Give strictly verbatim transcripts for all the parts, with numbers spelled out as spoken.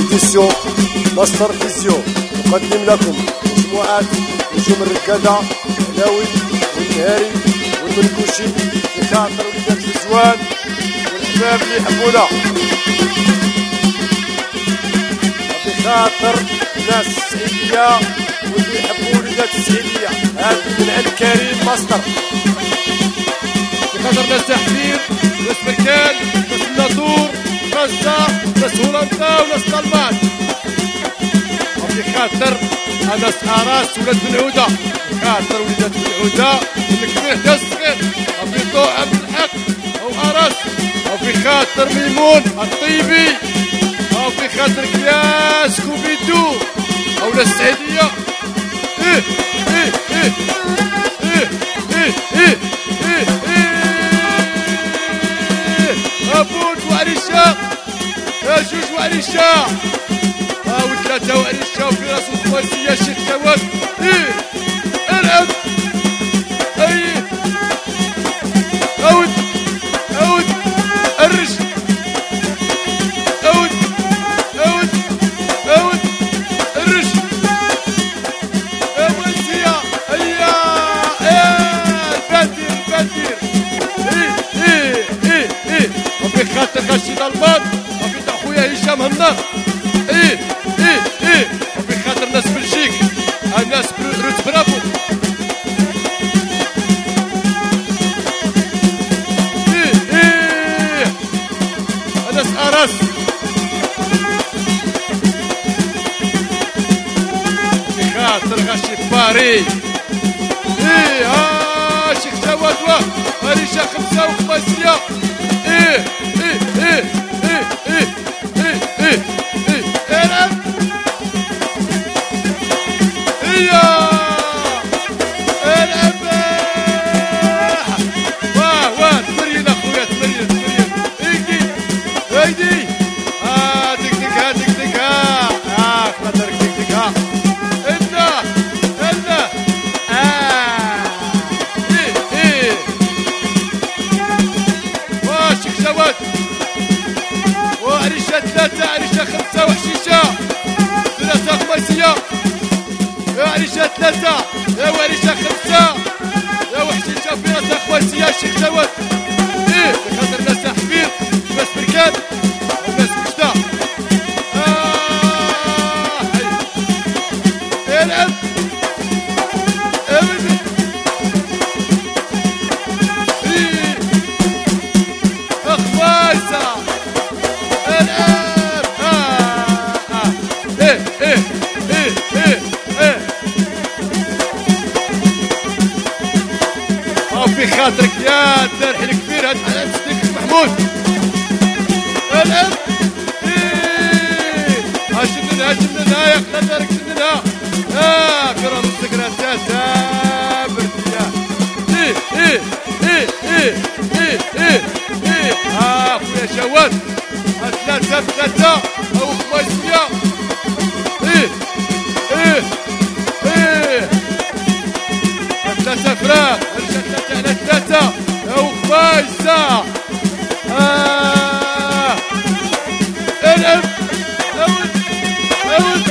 إديسيون ماستر فيزيو نقدم لكم مجموعات نجوم الركادة العلاوي والنهاري والمنكوشي في خاطر وليدات الزوان والحباب اللي يحبونا، في خاطر ناس السعيدية واللي يحبوا وليدات السعيدية. هذه من عند كريم ماستر في خاطر ناس تحفير، ناس بركان، ناس الناطور، غزة، ناس هولندا وناس طلمان. وفي خاطر ناس أراس ولاد بن عودة، في خاطر وليدات بن عودة الكبير حتى الصغير، وفي ضوء عبد الحق أو أراس، وفي خاطر ميمون الطيبي، وفي خاطر كياس كوبيدو أولاد السعيدية. إيه إيه إيه إيه إيه إيه إيه إيه أبوك وعريشة جوج وعريشة ها وثلاثة وعريشة وفي راس الخواسية الشيخ جواد. إيه العب أيه أود أود الرش أود أود أود الرش أولسية أيا إيه البدير البدير. إيه إيه إيه إيه وفي خاطر غشي ضلمان وفي خويا هشام هنا. إيه إيه إيه وفي خاطر ناس بلجيك الناس روت برافو. إيه إيه الناس أراس في خاطر غشي باري. إيه ها شيخ جواد واه هريشة خمسة وخماسية. إيه إيه إيه إيه إيه إيه إيه إيه العب إيا العب واه واه تمرين أخويا تمرين تمرين. إيدي إيدي ها دك دك ها دك دك ها ها خاطرك دك دك ها إنا إنا آه إيه إيه واه شيخ جواد وعريشة ثلاثة عريشة خمسة وحشيشة ثلاثة خماسية. يا عريشة ثلاثة يا وعريشة خمسة يا وحشيشة في راسها خواسية الشيخ جواد. إيه في خاطر ناس حفير ناس بركان وناس وجدة. آه إيه العب أبدا. إيه أخواسة العب آه آه إيه إيه إيه إيه إيه وفي خاطرك يا الدرح الكبير هاد على صديقك محمود. العب إيه ها شدنها شدنها يا خاطرك شدنها ها في راس السكرات سابر يا. إيه إيه إيه إيه إيه إيه إيه ها خويا جواد ثلاثة بثلاثة أو خماسية. إيه إيه إيه ثلاثة فراغ رجع ثلاثة على ثلاثة أو خماسة. آه العب أود أود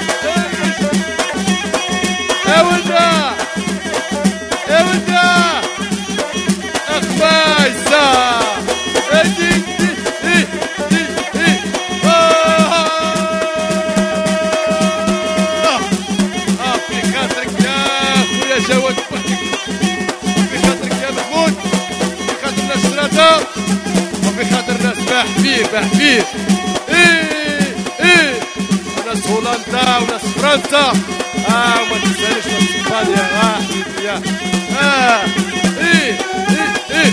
أود أود خماسة. إيه إيه إيه آه آه في خاطرك يا خويا جواد وحدك، وفي خاطرك يا محمود، وفي خاطر ناس ثلاثة، وفي خاطر ناس بحبير بحبير. إيه إيه وناس هولندا وناس فرنسا. آه وما تنسانيش ناس إسبانيا. آه حبيبي يا آه إيه إيه إيه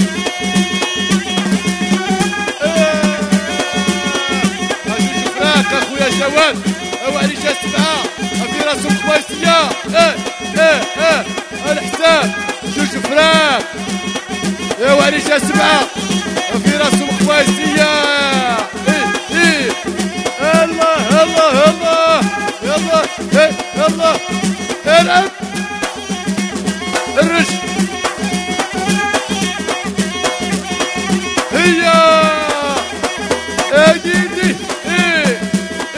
اخويا جواد او عريشة سبعة في راسهم خواسية. ايه ايه ايه الحساب جوج فراق يا وعريشة سبعة في راسهم خواسية. ايه ايه الله الله الله يلا ايه يلا العب الرش. هي ايدي ايه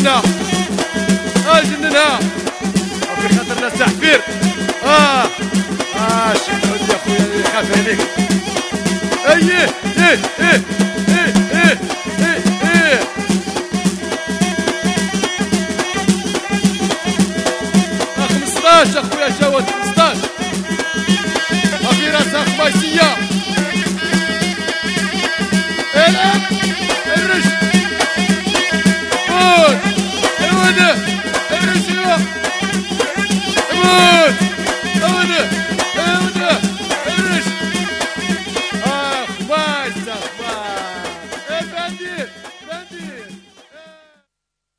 جننها جننها وفي خاطر ناس تحفير. اه اه شي تعود يا خويا اللي يخاف عليك. ايه ايه ايه ايه ايه ايه ايه خمسطاش اخويا جواد خمسطاش. افي راسها خماسية